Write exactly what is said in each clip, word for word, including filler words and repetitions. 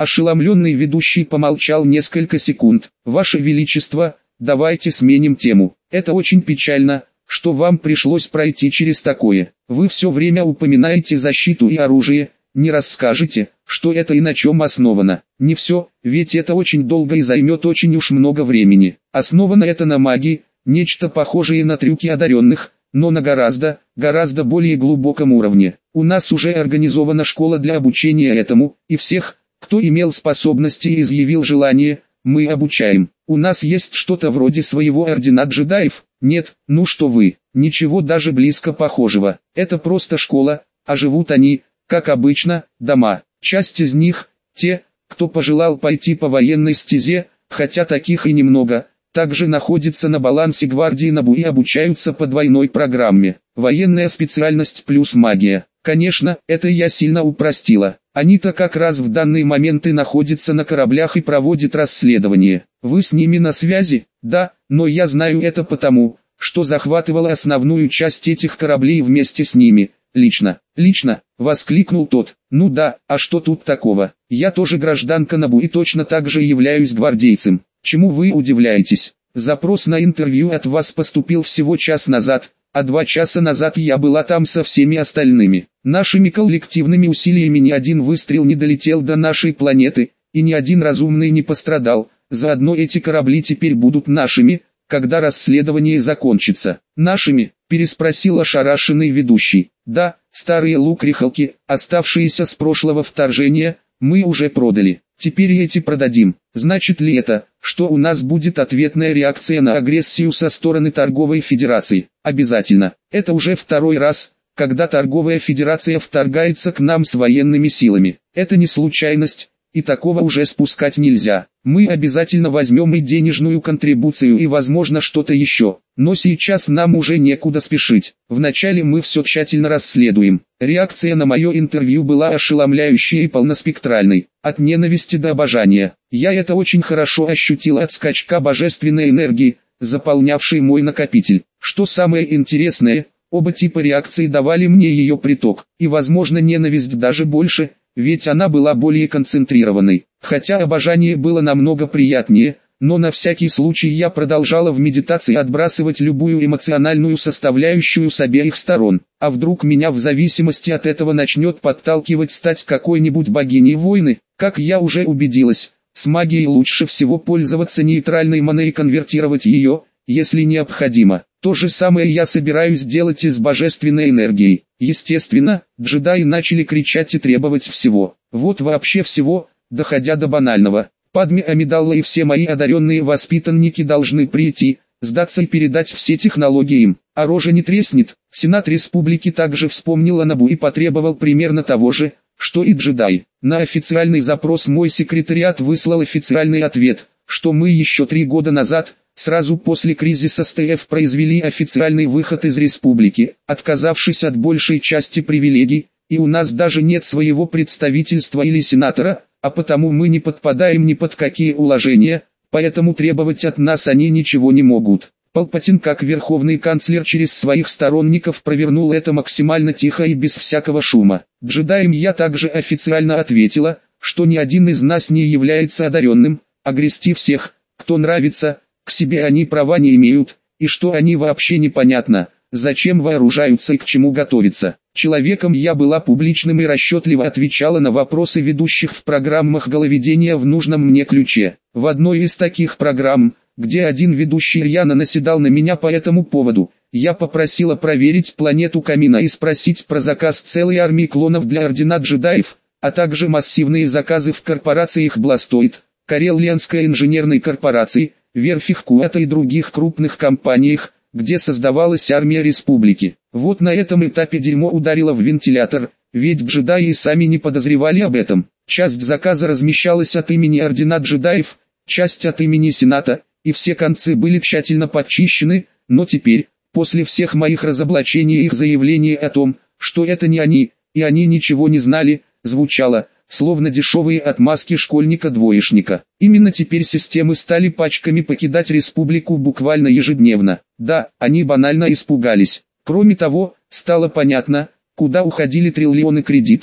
Ошеломленный ведущий помолчал несколько секунд. «Ваше Величество, давайте сменим тему. Это очень печально, что вам пришлось пройти через такое. Вы все время упоминаете защиту и оружие, не расскажете, что это и на чем основано?» «Не все, ведь это очень долго и займет очень уж много времени. Основано это на магии, нечто похожее на трюки одаренных, но на гораздо, гораздо более глубоком уровне. У нас уже организована школа для обучения этому, и всех, кто имел способности и изъявил желание, мы обучаем. У нас есть что-то вроде своего ордена джедаев». «Нет, ну что вы, ничего даже близко похожего. Это просто школа, а живут они, как обычно, дома. Часть из них, те, кто пожелал пойти по военной стезе, хотя таких и немного, также находятся на балансе гвардии Набу и обучаются по двойной программе. Военная специальность плюс магия. Конечно, это я сильно упростила. Они-то как раз в данный момент и находятся на кораблях и проводят расследование. Вы с ними на связи?» «Да, но я знаю это потому, что захватывала основную часть этих кораблей вместе с ними. Лично, лично», — воскликнул тот. «Ну да, а что тут такого? Я тоже гражданка Набу и точно так же являюсь гвардейцем. Чему вы удивляетесь? Запрос на интервью от вас поступил всего час назад, а два часа назад я была там со всеми остальными. Нашими коллективными усилиями ни один выстрел не долетел до нашей планеты, и ни один разумный не пострадал. Заодно эти корабли теперь будут нашими, когда расследование закончится». «Нашими?» – переспросил ошарашенный ведущий. «Да, старые лукрихалки, оставшиеся с прошлого вторжения, мы уже продали. Теперь и эти продадим. Значит ли это, что у нас будет ответная реакция на агрессию со стороны Торговой Федерации?» «Обязательно. Это уже второй раз, когда Торговая Федерация вторгается к нам с военными силами. Это не случайность, и такого уже спускать нельзя. Мы обязательно возьмем и денежную контрибуцию и возможно что-то еще. Но сейчас нам уже некуда спешить. Вначале мы все тщательно расследуем». Реакция на мое интервью была ошеломляющей и полноспектральной. От ненависти до обожания. Я это очень хорошо ощутил от скачка божественной энергии, заполнявшей мой накопитель. Что самое интересное, оба типа реакции давали мне ее приток. И возможно ненависть даже больше, ведь она была более концентрированной. Хотя обожание было намного приятнее, но на всякий случай я продолжала в медитации отбрасывать любую эмоциональную составляющую с обеих сторон. А вдруг меня в зависимости от этого начнет подталкивать стать какой-нибудь богиней войны? Как я уже убедилась, с магией лучше всего пользоваться нейтральной маной и конвертировать ее, если необходимо. То же самое я собираюсь делать и с божественной энергией. Естественно, джедаи начали кричать и требовать всего. Вот вообще всего, доходя до банального. Падме Амидалла и все мои одаренные воспитанники должны прийти, сдаться и передать все технологии им. А рожа не треснет. Сенат республики также вспомнил о Набу и потребовал примерно того же, что и джедаи. На официальный запрос мой секретариат выслал официальный ответ, что мы еще три года назад, сразу после кризиса СТФ, произвели официальный выход из республики, отказавшись от большей части привилегий, и у нас даже нет своего представительства или сенатора, а потому мы не подпадаем ни под какие уложения, поэтому требовать от нас они ничего не могут. Палпатин как верховный канцлер через своих сторонников провернул это максимально тихо и без всякого шума. Джедаям я также официально ответила, что ни один из нас не является одаренным, а грести всех, кто нравится, к себе они права не имеют, и что они вообще непонятно, зачем вооружаются и к чему готовятся. Человеком я была публичным и расчетливо отвечала на вопросы ведущих в программах головедения в нужном мне ключе. В одной из таких программ, где один ведущий рьяно наседал на меня по этому поводу, я попросила проверить планету Камина и спросить про заказ целой армии клонов для ордена джедаев, а также массивные заказы в корпорациях Бластоид, Карелианской инженерной корпорации, верфях Куата и других крупных компаниях, где создавалась армия республики. Вот на этом этапе дерьмо ударило в вентилятор, ведь джедаи и сами не подозревали об этом. Часть заказа размещалась от имени ордена джедаев, часть от имени Сената, и все концы были тщательно подчищены, но теперь, после всех моих разоблачений и их заявлений о том, что это не они, и они ничего не знали, звучало, словно дешевые отмазки школьника-двоечника. Именно теперь системы стали пачками покидать республику буквально ежедневно. Да, они банально испугались. Кроме того, стало понятно, куда уходили триллионы кредитов,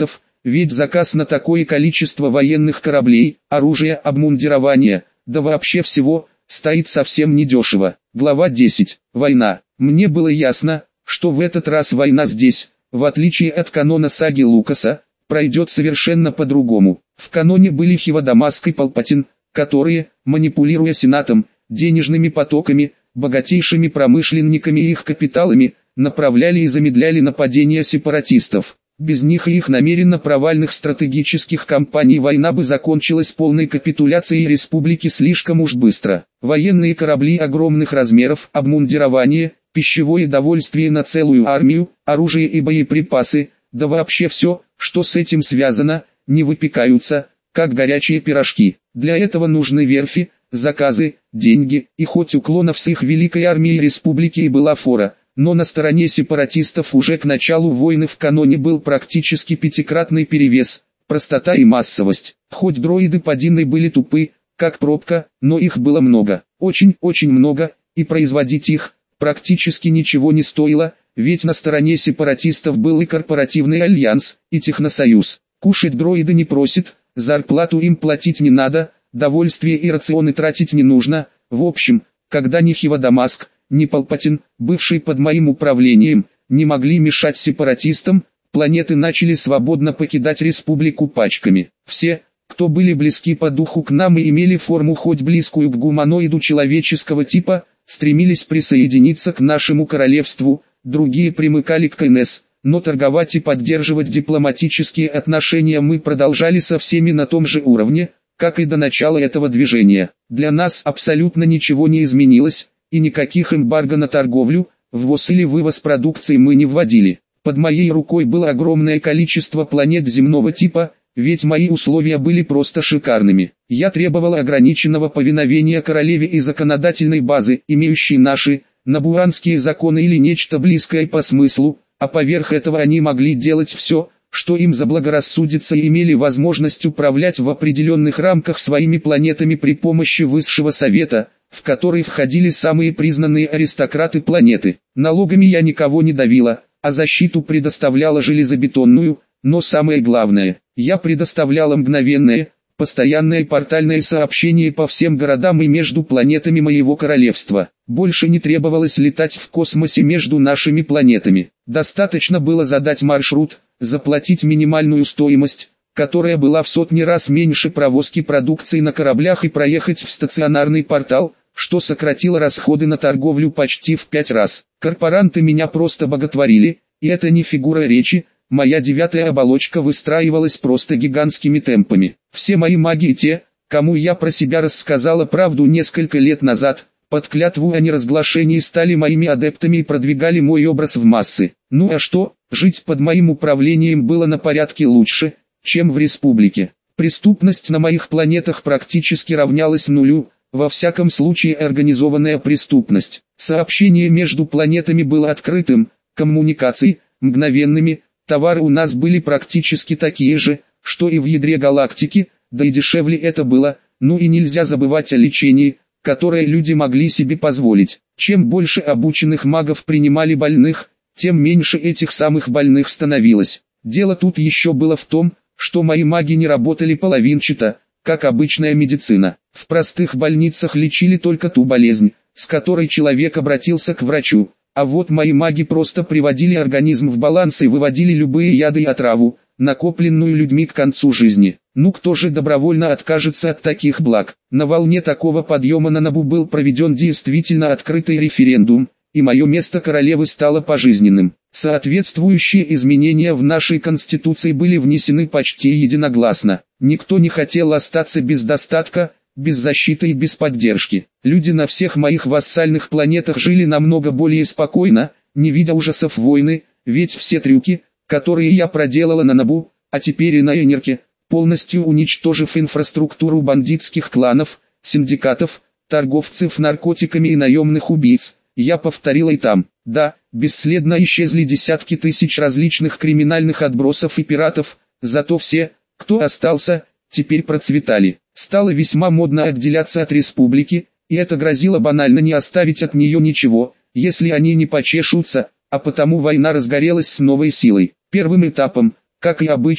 ведь заказ на такое количество военных кораблей, оружия, обмундирования, да вообще всего, стоит совсем недешево. Глава десять. Война. Мне было ясно, что в этот раз война здесь, в отличие от канона саги Лукаса, пройдет совершенно по-другому. В каноне были Хивадамаск и Палпатин, которые, манипулируя Сенатом, денежными потоками, богатейшими промышленниками и их капиталами, направляли и замедляли нападения сепаратистов. Без них и их намеренно провальных стратегических кампаний война бы закончилась полной капитуляцией республики слишком уж быстро. Военные корабли огромных размеров, обмундирование, пищевое довольствие на целую армию, оружие и боеприпасы, да вообще все, что с этим связано, не выпекаются, как горячие пирожки. Для этого нужны верфи, заказы, деньги, и хоть уклонов с их великой армией республики и была фора, но на стороне сепаратистов уже к началу войны в каноне был практически пятикратный перевес, простота и массовость. Хоть дроиды подинной были тупы, как пробка, но их было много, очень-очень много, и производить их практически ничего не стоило, ведь на стороне сепаратистов был и корпоративный альянс, и техносоюз. Кушать дроиды не просят, зарплату им платить не надо, довольствие и рационы тратить не нужно. В общем, когда ни Хивадамаск, ни Палпатин, бывший под моим управлением, не могли мешать сепаратистам, планеты начали свободно покидать республику пачками. Все, кто были близки по духу к нам и имели форму хоть близкую к гуманоиду человеческого типа, стремились присоединиться к нашему королевству, другие примыкали к КНС, но торговать и поддерживать дипломатические отношения мы продолжали со всеми на том же уровне, как и до начала этого движения. Для нас абсолютно ничего не изменилось, и никаких эмбарго на торговлю, ввоз или вывоз продукции мы не вводили. Под моей рукой было огромное количество планет земного типа, ведь мои условия были просто шикарными. Я требовал ограниченного повиновения королеве и законодательной базы, имеющей наши, набуанские законы или нечто близкое по смыслу, а поверх этого они могли делать все, что им заблагорассудится, и имели возможность управлять в определенных рамках своими планетами при помощи высшего совета, в который входили самые признанные аристократы планеты. Налогами я никого не давила, а защиту предоставляла железобетонную, но самое главное, я предоставляла мгновенное, постоянное портальное сообщение по всем городам и между планетами моего королевства. Больше не требовалось летать в космосе между нашими планетами. Достаточно было задать маршрут, заплатить минимальную стоимость, которая была в сотни раз меньше провозки продукции на кораблях, и проехать в стационарный портал, что сократило расходы на торговлю почти в пять раз. Корпоранты меня просто боготворили, и это не фигура речи, моя девятая оболочка выстраивалась просто гигантскими темпами. Все мои маги и те, кому я про себя рассказала правду несколько лет назад, под клятву о неразглашении стали моими адептами и продвигали мой образ в массы. Ну а что, жить под моим управлением было на порядке лучше, чем в республике. Преступность на моих планетах практически равнялась нулю, во всяком случае организованная преступность. Сообщение между планетами было открытым, коммуникации мгновенными, товары у нас были практически такие же, что и в ядре галактики, да и дешевле это было. Ну и нельзя забывать о лечении, которое люди могли себе позволить. Чем больше обученных магов принимали больных, тем меньше этих самых больных становилось. Дело тут еще было в том, что мои маги не работали половинчато, как обычная медицина. В простых больницах лечили только ту болезнь, с которой человек обратился к врачу, а вот мои маги просто приводили организм в баланс и выводили любые яды и отраву, накопленную людьми к концу жизни. Ну кто же добровольно откажется от таких благ? На волне такого подъема на Набу был проведен действительно открытый референдум, и мое место королевы стало пожизненным. Соответствующие изменения в нашей конституции были внесены почти единогласно. Никто не хотел остаться без достатка, без защиты и без поддержки. Люди на всех моих вассальных планетах жили намного более спокойно, не видя ужасов войны, ведь все трюки, которые я проделала на Набу, а теперь и на Энерке, полностью уничтожив инфраструктуру бандитских кланов, синдикатов, торговцев наркотиками и наемных убийц, я повторила и там. Да, бесследно исчезли десятки тысяч различных криминальных отбросов и пиратов, зато все, кто остался, теперь процветали. Стало весьма модно отделяться от республики, и это грозило банально не оставить от нее ничего, если они не почешутся, а потому война разгорелась с новой силой. Первым этапом, как и обычно,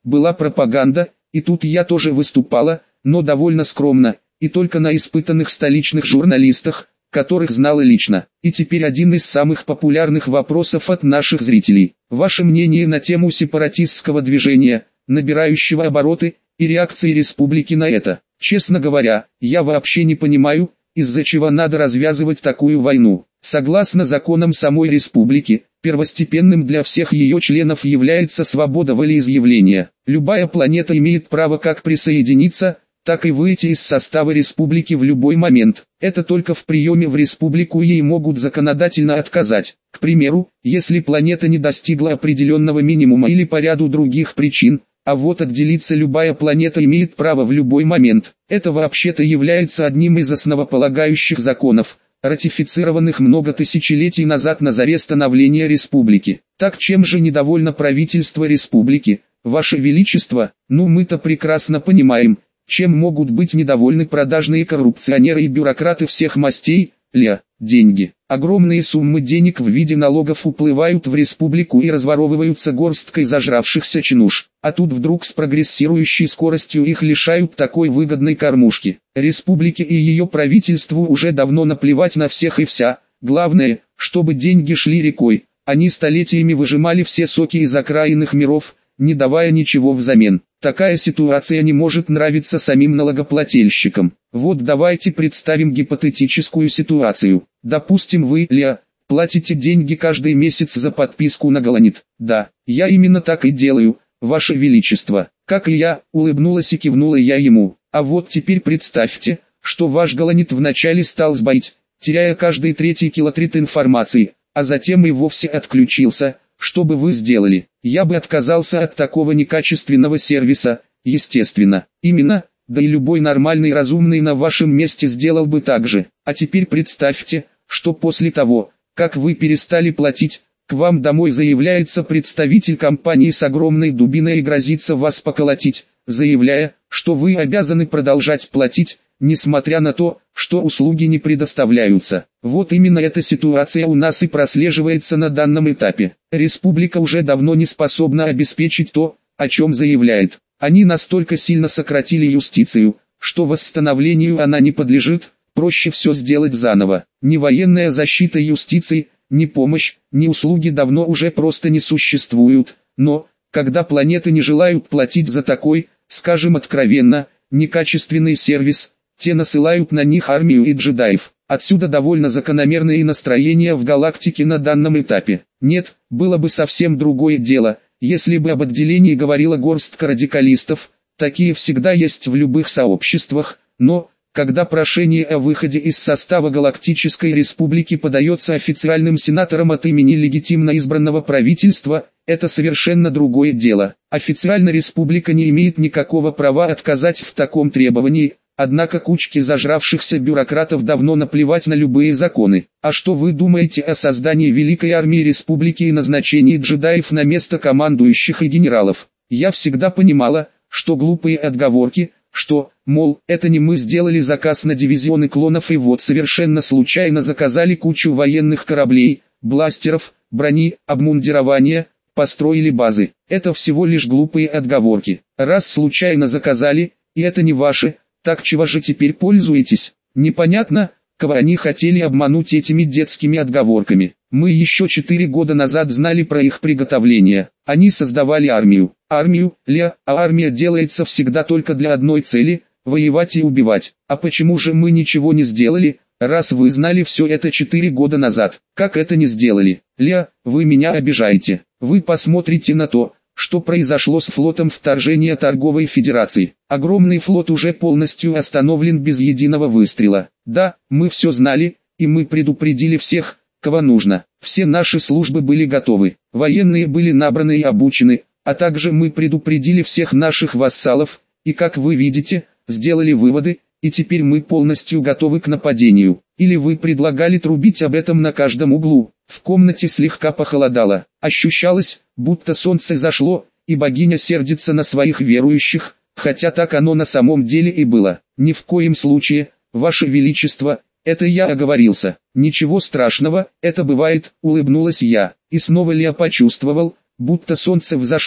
была пропаганда, и тут я тоже выступала, но довольно скромно, и только на испытанных столичных журналистах, которых знала лично. И теперь один из самых популярных вопросов от наших зрителей. Ваше мнение на тему сепаратистского движения, набирающего обороты, и реакции республики на это. Честно говоря, я вообще не понимаю, из-за чего надо развязывать такую войну. Согласно законам самой республики, первостепенным для всех ее членов является свобода волеизъявления. Любая планета имеет право как присоединиться, так и выйти из состава республики в любой момент. Это только в приеме в республику ей могут законодательно отказать. К примеру, если планета не достигла определенного минимума или по ряду других причин, а вот отделиться любая планета имеет право в любой момент. Это вообще-то является одним из основополагающих законов, ратифицированных много тысячелетий назад на заре становления республики. Так чем же недовольно правительство республики, Ваше Величество? Ну мы-то прекрасно понимаем, чем могут быть недовольны продажные коррупционеры и бюрократы всех мастей. Ля, деньги. Огромные суммы денег в виде налогов уплывают в республику и разворовываются горсткой зажравшихся чинуш. А тут вдруг с прогрессирующей скоростью их лишают такой выгодной кормушки. Республике и ее правительству уже давно наплевать на всех и вся. Главное, чтобы деньги шли рекой. Они столетиями выжимали все соки из окраинных миров, не давая ничего взамен. Такая ситуация не может нравиться самим налогоплательщикам. Вот давайте представим гипотетическую ситуацию. Допустим вы, Ля, платите деньги каждый месяц за подписку на Галанит. Да, я именно так и делаю, Ваше Величество. Как и я, улыбнулась и кивнула я ему. А вот теперь представьте, что ваш Галанит вначале стал сбоить, теряя каждый третий килотрит информации, а затем и вовсе отключился. Что бы вы сделали? Я бы отказался от такого некачественного сервиса, естественно. Именно, да и любой нормальный разумный на вашем месте сделал бы так же. А теперь представьте, что после того, как вы перестали платить, к вам домой заявляется представитель компании с огромной дубиной и грозится вас поколотить, заявляя, что вы обязаны продолжать платить, несмотря на то, что услуги не предоставляются. Вот именно эта ситуация у нас и прослеживается на данном этапе. Республика уже давно не способна обеспечить то, о чем заявляет. Они настолько сильно сократили юстицию, что восстановлению она не подлежит, проще все сделать заново. Ни военная защита юстиции, ни помощь, ни услуги давно уже просто не существуют. Но, когда планеты не желают платить за такой, скажем откровенно, некачественный сервис, те насылают на них армию и джедаев. Отсюда довольно закономерные настроения в галактике на данном этапе. Нет, было бы совсем другое дело, если бы об отделении говорила горстка радикалистов, такие всегда есть в любых сообществах, но, когда прошение о выходе из состава Галактической Республики подается официальным сенатором от имени легитимно избранного правительства, это совершенно другое дело. Официально республика не имеет никакого права отказать в таком требовании. Однако кучке зажравшихся бюрократов давно наплевать на любые законы. А что вы думаете о создании Великой Армии Республики и назначении джедаев на место командующих и генералов? Я всегда понимала, что глупые отговорки, что, мол, это не мы сделали заказ на дивизионы клонов и вот совершенно случайно заказали кучу военных кораблей, бластеров, брони, обмундирования, построили базы. Это всего лишь глупые отговорки. Раз случайно заказали, и это не ваши, так чего же теперь пользуетесь? Непонятно, кого они хотели обмануть этими детскими отговорками. Мы еще четыре года назад знали про их приготовление. Они создавали армию. Армию, Ля, а армия делается всегда только для одной цели – воевать и убивать. А почему же мы ничего не сделали, раз вы знали все это четыре года назад? Как это не сделали? Ля, вы меня обижаете. Вы посмотрите на то, что произошло с флотом вторжения Торговой Федерации. Огромный флот уже полностью остановлен без единого выстрела. Да, мы все знали, и мы предупредили всех, кого нужно. Все наши службы были готовы, военные были набраны и обучены, а также мы предупредили всех наших вассалов, и как вы видите, сделали выводы, и теперь мы полностью готовы к нападению. Или вы предлагали трубить об этом на каждом углу? В комнате слегка похолодало. Ощущалось, будто солнце зашло, и богиня сердится на своих верующих, хотя так оно на самом деле и было. Ни в коем случае, Ваше Величество, это я оговорился. Ничего страшного, это бывает, улыбнулась я. И снова Лео почувствовал, будто солнце взошло,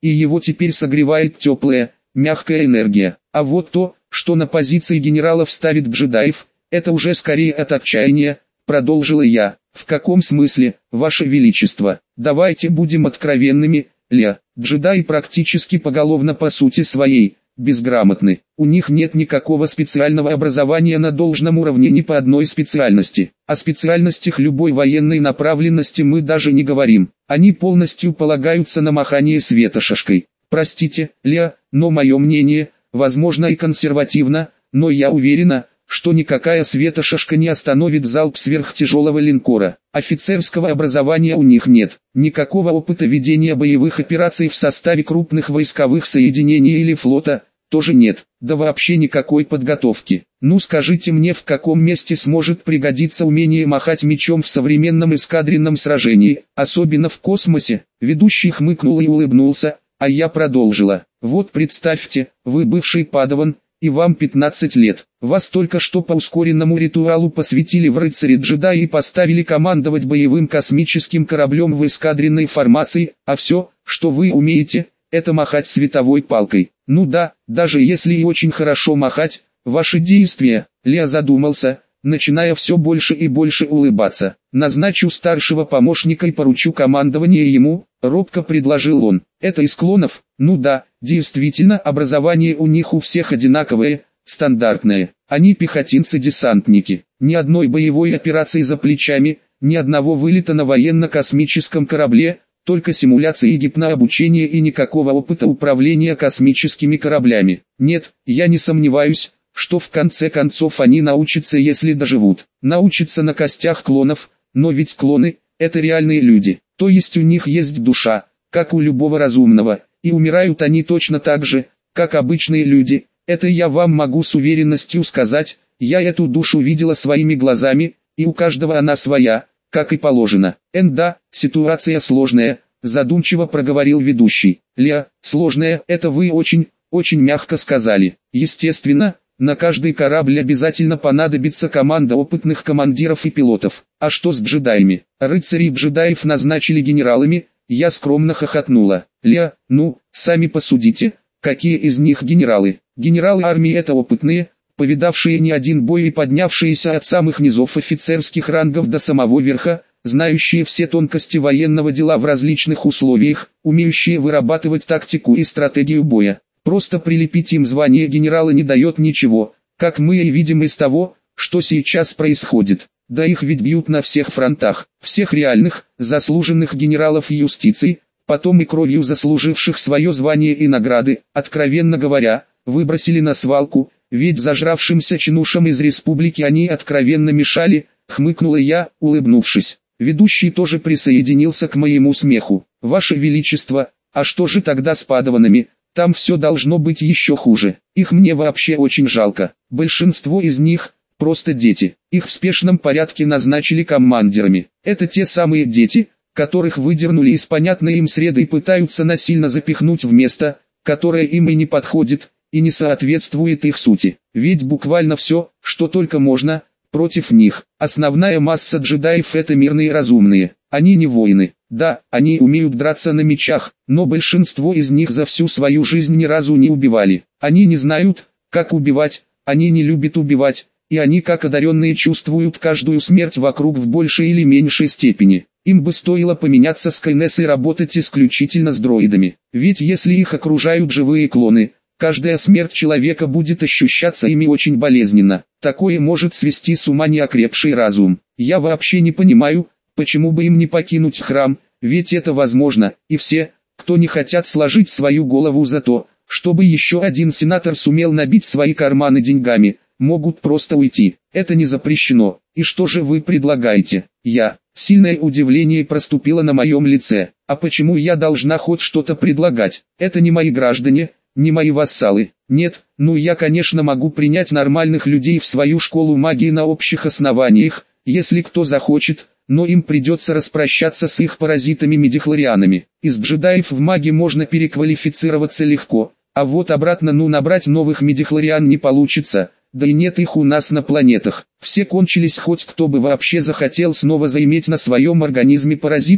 и его теперь согревает теплая, мягкая энергия. А вот то, что на позиции генералов ставит джедаев, это уже скорее от отчаяния, продолжила я. В каком смысле, Ваше Величество? Давайте будем откровенными, Ля. Джедаи практически поголовно по сути своей безграмотны. У них нет никакого специального образования на должном уровне ни по одной специальности. О специальностях любой военной направленности мы даже не говорим. Они полностью полагаются на махание светошашкой. Простите, Ля, но мое мнение, возможно и консервативно, но я уверена, что никакая светошашка не остановит залп сверхтяжелого линкора. Офицерского образования у них нет, никакого опыта ведения боевых операций в составе крупных войсковых соединений или флота, тоже нет, да вообще никакой подготовки. Ну скажите мне, в каком месте сможет пригодиться умение махать мечом в современном эскадренном сражении, особенно в космосе? Ведущий хмыкнул и улыбнулся, а я продолжила. Вот представьте, вы бывший падаван, и вам пятнадцать лет. Вас только что по ускоренному ритуалу посвятили в рыцари-джедаи и поставили командовать боевым космическим кораблем в эскадренной формации, а все, что вы умеете, это махать световой палкой. Ну да, даже если и очень хорошо махать, ваши действия, Лео задумался, начиная все больше и больше улыбаться. Назначу старшего помощника и поручу командование ему, робко предложил он. Это из клонов? Ну да, действительно, образование у них у всех одинаковое, стандартное. Они пехотинцы-десантники. Ни одной боевой операции за плечами, ни одного вылета на военно-космическом корабле, только симуляции и гипнообучение и никакого опыта управления космическими кораблями. Нет, я не сомневаюсь, что в конце концов они научатся, если доживут. Научатся на костях клонов, но ведь клоны – это реальные люди, то есть у них есть душа, как у любого разумного, и умирают они точно так же, как обычные люди. Это я вам могу с уверенностью сказать, я эту душу видела своими глазами, и у каждого она своя, как и положено. Эн да, ситуация сложная, задумчиво проговорил ведущий. Ля, сложная, это вы очень, очень мягко сказали. Естественно, на каждый корабль обязательно понадобится команда опытных командиров и пилотов. А что с джедаями? Рыцарей джедаев назначили генералами, я скромно хохотнула. Ля, ну, сами посудите, какие из них генералы? Генералы армии это опытные, повидавшие не один бой и поднявшиеся от самых низов офицерских рангов до самого верха, знающие все тонкости военного дела в различных условиях, умеющие вырабатывать тактику и стратегию боя. Просто прилепить им звание генерала не дает ничего, как мы и видим из того, что сейчас происходит. Да их ведь бьют на всех фронтах, всех реальных, заслуженных генералов юстиции, потом и кровью заслуживших свое звание и награды, откровенно говоря, выбросили на свалку, ведь зажравшимся чинушам из республики они откровенно мешали, хмыкнула я, улыбнувшись. Ведущий тоже присоединился к моему смеху. Ваше Величество, а что же тогда с падаванами? Там все должно быть еще хуже. Их мне вообще очень жалко. Большинство из них – просто дети. Их в спешном порядке назначили командирами. Это те самые дети, которых выдернули из понятной им среды и пытаются насильно запихнуть в место, которое им и не подходит, и не соответствует их сути. Ведь буквально все, что только можно, против них. Основная масса джедаев это мирные и разумные. Они не воины. Да, они умеют драться на мечах, но большинство из них за всю свою жизнь ни разу не убивали. Они не знают, как убивать, они не любят убивать, и они как одаренные чувствуют каждую смерть вокруг в большей или меньшей степени. Им бы стоило поменяться с Кайнес и работать исключительно с дроидами. Ведь если их окружают живые клоны, каждая смерть человека будет ощущаться ими очень болезненно. Такое может свести с ума неокрепший разум. Я вообще не понимаю, почему бы им не покинуть храм, ведь это возможно, и все, кто не хотят сложить свою голову за то, чтобы еще один сенатор сумел набить свои карманы деньгами, могут просто уйти. Это не запрещено. И что же вы предлагаете? Я. Сильное удивление проступило на моем лице. А почему я должна хоть что-то предлагать? Это не мои граждане, не мои вассалы. Нет, ну я конечно могу принять нормальных людей в свою школу магии на общих основаниях, если кто захочет, но им придется распрощаться с их паразитами-медихлорианами. Из джедаев в маги можно переквалифицироваться легко, а вот обратно ну набрать новых медихлориан не получится, да и нет их у нас на планетах. Все кончились, хоть кто бы вообще захотел снова заиметь на своем организме паразитов.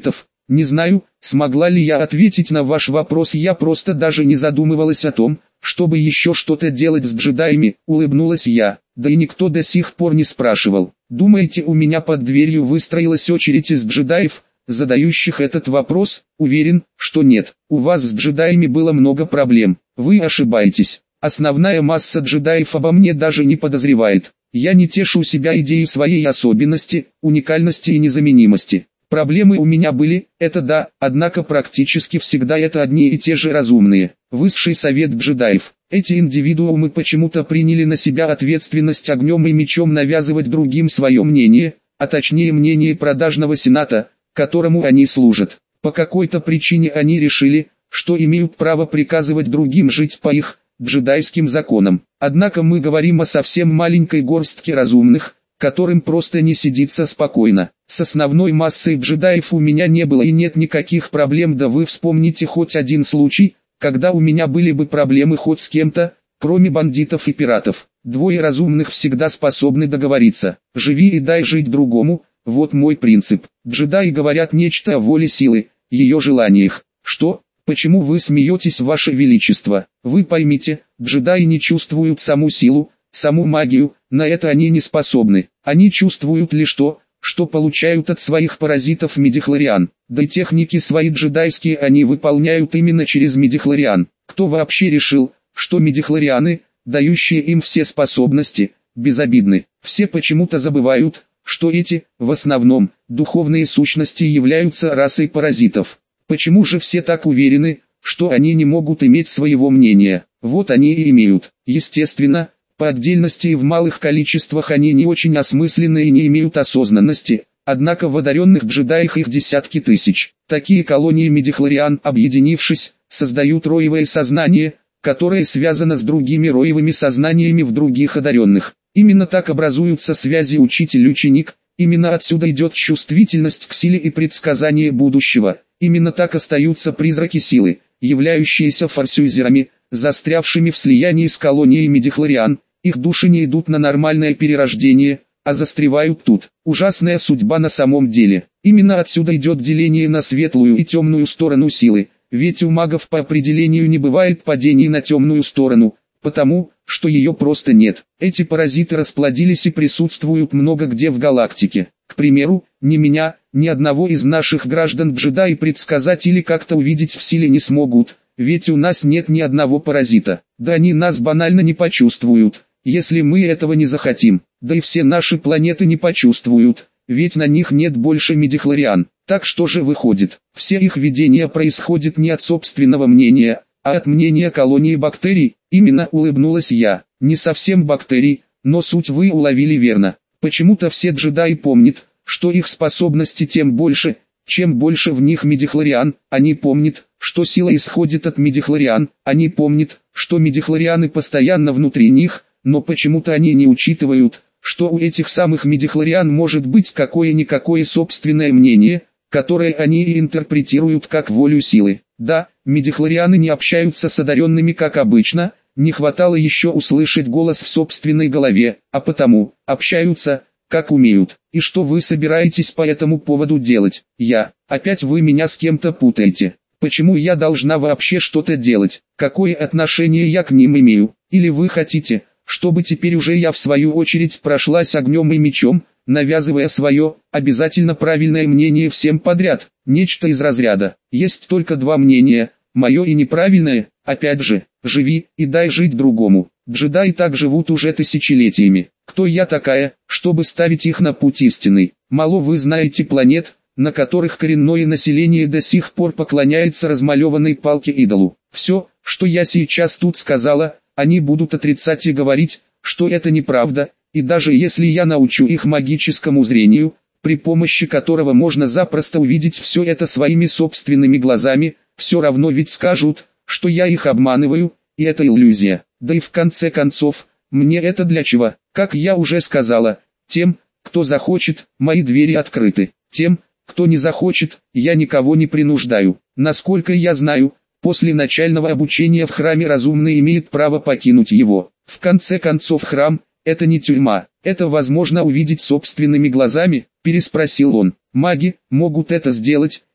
Не знаю, смогла ли я ответить на ваш вопрос, я просто даже не задумывалась о том, чтобы еще что-то делать с джедаями, улыбнулась я. Да и никто до сих пор не спрашивал. Думаете, у меня под дверью выстроилась очередь из джедаев, задающих этот вопрос? Уверен, что нет. У вас с джедаями было много проблем. Вы ошибаетесь. Основная масса джедаев обо мне даже не подозревает. Я не тешу себя идеей своей особенности, уникальности и незаменимости. Проблемы у меня были, это да, однако практически всегда это одни и те же разумные. Высший совет джедаев. Эти индивидуумы почему-то приняли на себя ответственность огнем и мечом навязывать другим свое мнение, а точнее мнение продажного сената, которому они служат. По какой-то причине они решили, что имеют право приказывать другим жить по их джедайским законам. Однако мы говорим о совсем маленькой горстке разумных, которым просто не сидится спокойно. С основной массой джедаев у меня не было и нет никаких проблем, да вы вспомните хоть один случай, когда у меня были бы проблемы хоть с кем-то, кроме бандитов и пиратов. Двое разумных всегда способны договориться. Живи и дай жить другому, вот мой принцип. Джедаи говорят нечто о воле силы, ее желаниях. Что? Почему вы смеетесь, ваше величество? Вы поймите, джедаи не чувствуют саму силу, саму магию, на это они не способны. Они чувствуют лишь то, что получают от своих паразитов мидихлориан. Да и техники свои джедайские они выполняют именно через мидихлориан. Кто вообще решил, что мидихлорианы, дающие им все способности, безобидны? Все почему-то забывают, что эти, в основном, духовные сущности являются расой паразитов. Почему же все так уверены, что они не могут иметь своего мнения? Вот они и имеют. Естественно, по отдельности и в малых количествах они не очень осмысленны и не имеют осознанности, однако в одаренных джедаях их десятки тысяч. Такие колонии мидихлориан, объединившись, создают роевое сознание, которое связано с другими роевыми сознаниями в других одаренных. Именно так образуются связи учитель-ученик, именно отсюда идет чувствительность к силе и предсказание будущего. Именно так остаются призраки силы, являющиеся форсюзерами, застрявшими в слиянии с колонией мидихлориан. Их души не идут на нормальное перерождение, а застревают тут. Ужасная судьба на самом деле. Именно отсюда идет деление на светлую и темную сторону силы, ведь у магов по определению не бывает падений на темную сторону, потому что ее просто нет. Эти паразиты расплодились и присутствуют много где в галактике. К примеру, ни меня, ни одного из наших граждан джедаи предсказать или как-то увидеть в силе не смогут, ведь у нас нет ни одного паразита. Да они нас банально не почувствуют, если мы этого не захотим. Да и все наши планеты не почувствуют, ведь на них нет больше мидихлориан. Так что же выходит? Все их видения происходят не от собственного мнения, а от мнения колонии бактерий. Именно, улыбнулась я. Не совсем бактерий, но суть вы уловили верно. Почему-то все джедаи помнят, что их способности тем больше, чем больше в них мидихлориан. Они помнят, что сила исходит от мидихлориан. Они помнят, что мидихлорианы постоянно внутри них, но почему-то они не учитывают, что у этих самых мидихлориан может быть какое-никакое собственное мнение, которое они и интерпретируют как волю силы. Да, мидихлорианы не общаются с одаренными как обычно, не хватало еще услышать голос в собственной голове, а потому, общаются, как умеют. И что вы собираетесь по этому поводу делать? Я, опять вы меня с кем-то путаете. Почему я должна вообще что-то делать? Какое отношение я к ним имею? Или вы хотите, чтобы теперь уже я в свою очередь прошлась огнем и мечом, навязывая свое, обязательно правильное мнение всем подряд? Нечто из разряда. Есть только два мнения, мое и неправильное. Опять же, живи и дай жить другому. Джедаи так живут уже тысячелетиями. Кто я такая, чтобы ставить их на путь истинный? Мало вы знаете планет, на которых коренное население до сих пор поклоняется размалеванной палке идолу. Все, что я сейчас тут сказала, они будут отрицать и говорить, что это неправда, и даже если я научу их магическому зрению, при помощи которого можно запросто увидеть все это своими собственными глазами, все равно ведь скажут, что я их обманываю, и это иллюзия. Да и в конце концов, мне это для чего? Как я уже сказала, тем, кто захочет, мои двери открыты. Тем, кто не захочет, я никого не принуждаю. Насколько я знаю, после начального обучения в храме разумный имеет право покинуть его. В конце концов, храм – это не тюрьма, это возможно увидеть собственными глазами, переспросил он. Маги могут это сделать,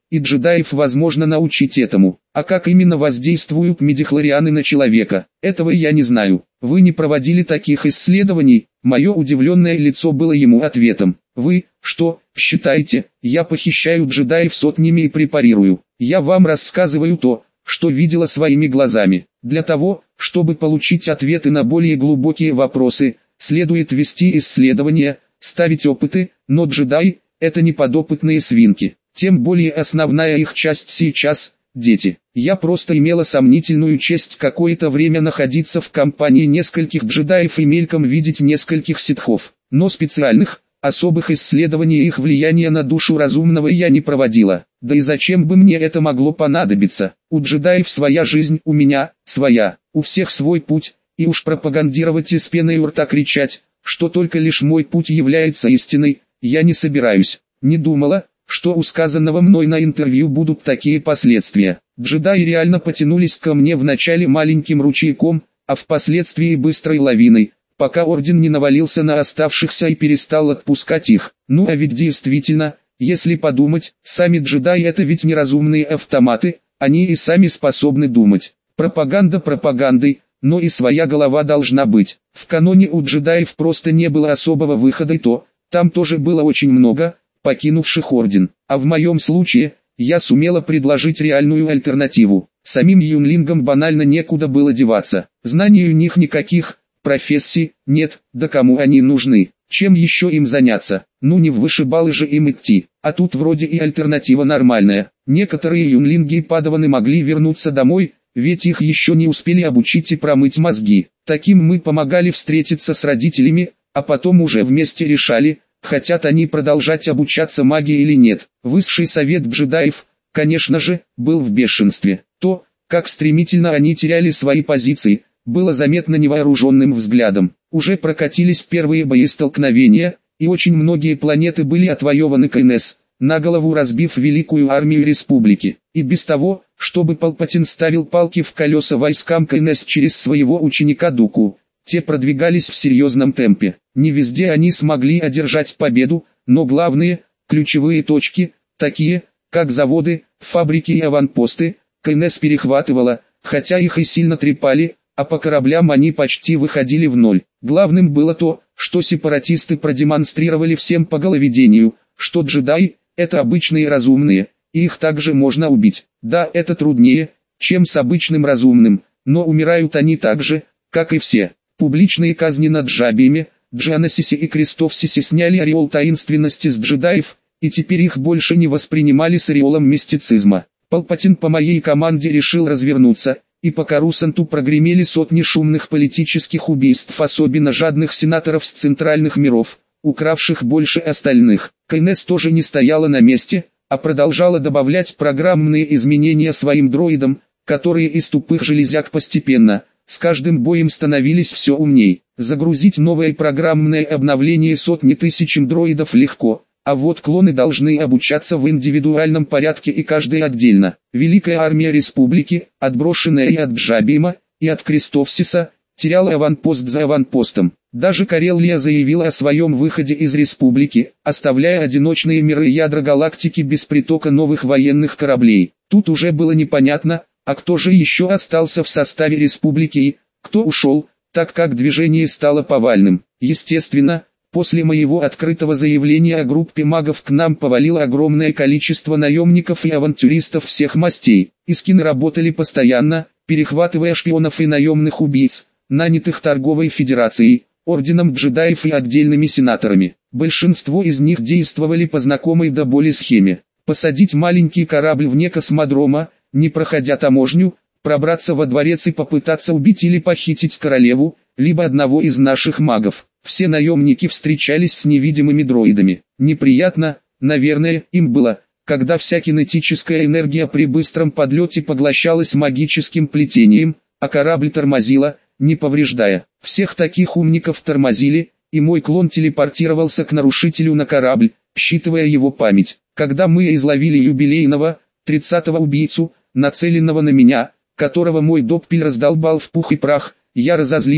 и джедаев возможно научить этому. А как именно воздействуют мидихлорианы на человека, этого я не знаю. Вы не проводили таких исследований? Мое удивленное лицо было ему ответом. Вы, что, считаете, я похищаю джедаев сотнями и препарирую? Я вам рассказываю то, что видела своими глазами. Для того, чтобы получить ответы на более глубокие вопросы, следует вести исследования, ставить опыты, но джедаи – это не подопытные свинки. Тем более основная их часть сейчас – дети. Я просто имела сомнительную честь какое-то время находиться в компании нескольких джедаев и мельком видеть нескольких ситхов. Но специальных, особых исследований их влияния на душу разумного я не проводила. Да и зачем бы мне это могло понадобиться? У джедаев своя жизнь, у меня своя. У всех свой путь, и уж пропагандировать из пены у рта кричать, что только лишь мой путь является истиной, я не собираюсь. Не думала, что у сказанного мной на интервью будут такие последствия. Джедаи реально потянулись ко мне вначале маленьким ручейком, а впоследствии быстрой лавиной, пока орден не навалился на оставшихся и перестал отпускать их. Ну а ведь действительно, если подумать, сами джедаи это ведь неразумные автоматы, они и сами способны думать. Пропаганда пропагандой, но и своя голова должна быть. В каноне у джедаев просто не было особого выхода, и то, там тоже было очень много покинувших орден. А в моем случае, я сумела предложить реальную альтернативу. Самим юнлингам банально некуда было деваться. Знаний у них никаких, профессий нет, да кому они нужны? Чем еще им заняться? Ну не в вышибалы же им идти. А тут вроде и альтернатива нормальная. Некоторые юнлинги и падаваны могли вернуться домой, ведь их еще не успели обучить и промыть мозги. Таким мы помогали встретиться с родителями, а потом уже вместе решали, хотят они продолжать обучаться магии или нет. Высший совет джедаев, конечно же, был в бешенстве. То, как стремительно они теряли свои позиции, было заметно невооруженным взглядом. Уже прокатились первые боестолкновения, и очень многие планеты были отвоеваны КНС, на голову разбив великую армию республики. И без того, чтобы Палпатин ставил палки в колеса войскам КНС через своего ученика Дуку, те продвигались в серьезном темпе. Не везде они смогли одержать победу, но главные, ключевые точки, такие, как заводы, фабрики и аванпосты, КНС перехватывала, хотя их и сильно трепали, а по кораблям они почти выходили в ноль. Главным было то, что сепаратисты продемонстрировали всем по головедению, что джедаи – это обычные разумные, и их также можно убить. Да, это труднее, чем с обычным разумным, но умирают они так же, как и все. Публичные казни над джабиями, Джанасисе и Крестовсисе сняли ореол таинственности с джедаев, и теперь их больше не воспринимали с ореолом мистицизма. Палпатин по моей команде решил развернуться, и по Корусанту прогремели сотни шумных политических убийств особенно жадных сенаторов с центральных миров, укравших больше остальных. КНС тоже не стояла на месте, а продолжала добавлять программные изменения своим дроидам, которые из тупых железяк постепенно, с каждым боем становились все умней. Загрузить новое программное обновление сотни тысячам дроидов легко, а вот клоны должны обучаться в индивидуальном порядке и каждый отдельно. Великая армия республики, отброшенная и от Джабима, и от Крестовсиса, теряла аванпост за аванпостом. Даже Карелия заявила о своем выходе из республики, оставляя одиночные миры ядра галактики без притока новых военных кораблей. Тут уже было непонятно, а кто же еще остался в составе республики и кто ушел, так как движение стало повальным. Естественно, после моего открытого заявления о группе магов к нам повалило огромное количество наемников и авантюристов всех мастей. Искины работали постоянно, перехватывая шпионов и наемных убийц, нанятых торговой федерацией, орденом джедаев и отдельными сенаторами. Большинство из них действовали по знакомой до боли схеме. Посадить маленький корабль вне космодрома, не проходя таможню, пробраться во дворец и попытаться убить или похитить королеву, либо одного из наших магов. Все наемники встречались с невидимыми дроидами. Неприятно, наверное, им было, когда вся кинетическая энергия при быстром подлете поглощалась магическим плетением, а корабль тормозила, не повреждая. Всех таких умников тормозили, и мой клон телепортировался к нарушителю на корабль, считывая его память. Когда мы изловили юбилейного, тридцатого убийцу, нацеленного на меня, которого мой доппель раздолбал в пух и прах, я разозлилась,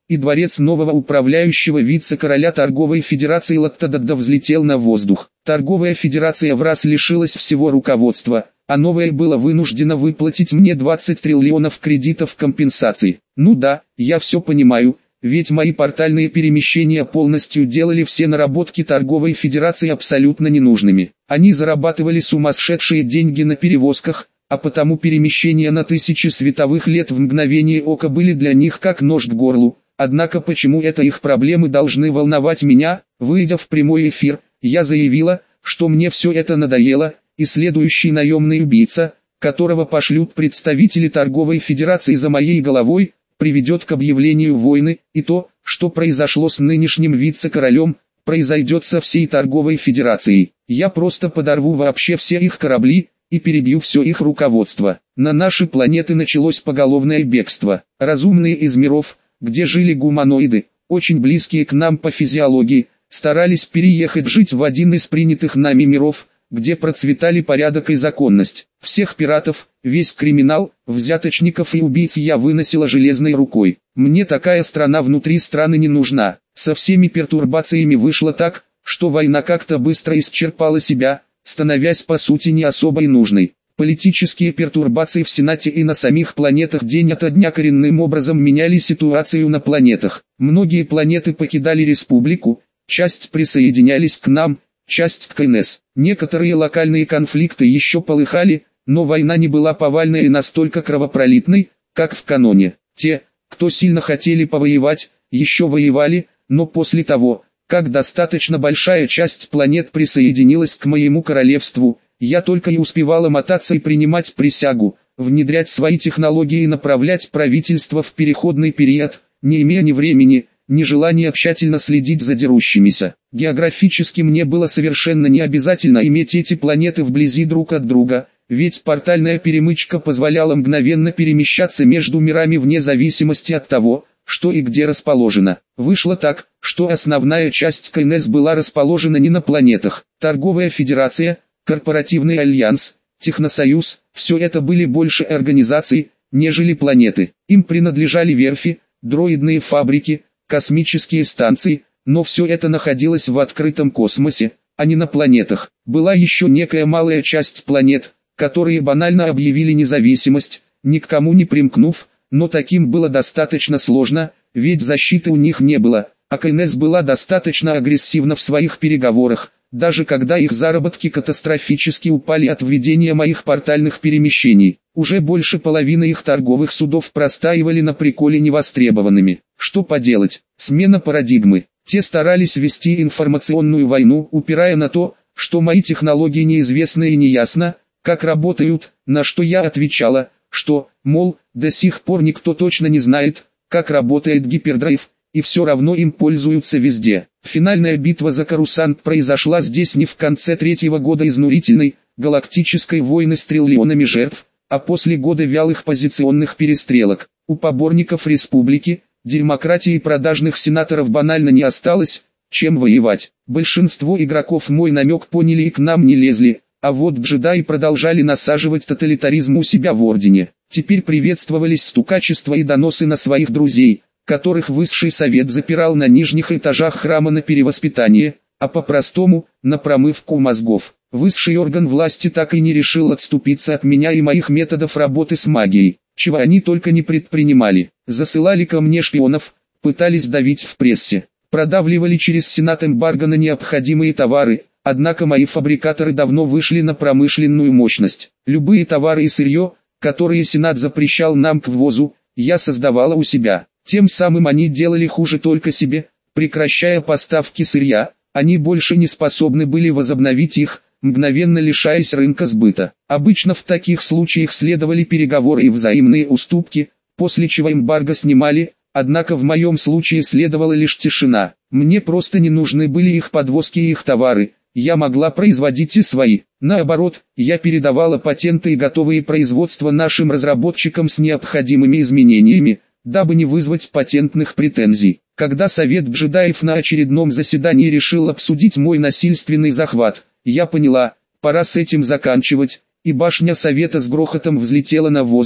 и дворец нового управляющего вице-короля торговой федерации Латтададда взлетел на воздух. Торговая федерация враз лишилась всего руководства, а новая была вынуждена выплатить мне двадцать триллионов кредитов компенсации. Ну да, я все понимаю, ведь мои портальные перемещения полностью делали все наработки торговой федерации абсолютно ненужными. Они зарабатывали сумасшедшие деньги на перевозках, а потому перемещения на тысячи световых лет в мгновение ока были для них как нож к горлу. Однако почему это их проблемы должны волновать меня? Выйдя в прямой эфир, я заявила, что мне все это надоело, и следующий наемный убийца, которого пошлют представители торговой федерации за моей головой, приведет к объявлению войны, и то, что произошло с нынешним вице-королем, произойдет со всей торговой федерацией. Я просто подорву вообще все их корабли, и перебью все их руководство. На нашей планете началось поголовное бегство. Разумные из миров, где жили гуманоиды, очень близкие к нам по физиологии, старались переехать жить в один из принятых нами миров, где процветали порядок и законность. Всех пиратов, весь криминал, взяточников и убийц я выносила железной рукой. Мне такая страна внутри страны не нужна. Со всеми пертурбациями вышло так, что война как-то быстро исчерпала себя, становясь по сути не особо и нужной. Политические пертурбации в Сенате и на самих планетах день ото дня коренным образом меняли ситуацию на планетах. Многие планеты покидали республику, часть присоединялись к нам, часть к КНС. Некоторые локальные конфликты еще полыхали, но война не была повальной и настолько кровопролитной, как в каноне. Те, кто сильно хотели повоевать, еще воевали, но после того, как достаточно большая часть планет присоединилась к моему королевству, я только и успевала мотаться и принимать присягу, внедрять свои технологии и направлять правительство в переходный период, не имея ни времени, ни желания тщательно следить за дерущимися. Географически мне было совершенно не обязательно иметь эти планеты вблизи друг от друга, ведь портальная перемычка позволяла мгновенно перемещаться между мирами вне зависимости от того, что и где расположено. Вышло так, что основная часть КНС была расположена не на планетах. Торговая федерация, корпоративный альянс, техносоюз – все это были больше организаций, нежели планеты. Им принадлежали верфи, дроидные фабрики, космические станции, но все это находилось в открытом космосе, а не на планетах. Была еще некая малая часть планет, которые банально объявили независимость, ни к кому не примкнув, но таким было достаточно сложно, ведь защиты у них не было, а КНС была достаточно агрессивна в своих переговорах, даже когда их заработки катастрофически упали от введения моих портальных перемещений. Уже больше половины их торговых судов простаивали на приколе невостребованными. Что поделать? Смена парадигмы. Те старались вести информационную войну, упирая на то, что мои технологии неизвестны и неясно, как работают, на что я отвечала, что, мол, до сих пор никто точно не знает, как работает гипердрайв, и все равно им пользуются везде. Финальная битва за Корусант произошла здесь не в конце третьего года изнурительной, галактической войны с триллионами жертв, а после года вялых позиционных перестрелок. У поборников республики, демократии и продажных сенаторов банально не осталось, чем воевать. Большинство игроков мой намек поняли и к нам не лезли, а вот джедаи продолжали насаживать тоталитаризм у себя в Ордене. Теперь приветствовались стукачества и доносы на своих друзей, которых высший совет запирал на нижних этажах храма на перевоспитание, а по-простому, на промывку мозгов. Высший орган власти так и не решил отступиться от меня и моих методов работы с магией, чего они только не предпринимали. Засылали ко мне шпионов, пытались давить в прессе, продавливали через Сенат эмбарго на необходимые товары, однако мои фабрикаторы давно вышли на промышленную мощность. Любые товары и сырье, которые Сенат запрещал нам к ввозу, я создавала у себя. Тем самым они делали хуже только себе, прекращая поставки сырья, они больше не способны были возобновить их, мгновенно лишаясь рынка сбыта. Обычно в таких случаях следовали переговоры и взаимные уступки, после чего эмбарго снимали, однако в моем случае следовала лишь тишина. Мне просто не нужны были их подвозки и их товары, я могла производить и свои. Наоборот, я передавала патенты и готовые производства нашим разработчикам с необходимыми изменениями, дабы не вызвать патентных претензий. Когда Совет джедаев на очередном заседании решил обсудить мой насильственный захват, я поняла, пора с этим заканчивать, и башня Совета с грохотом взлетела на воздух,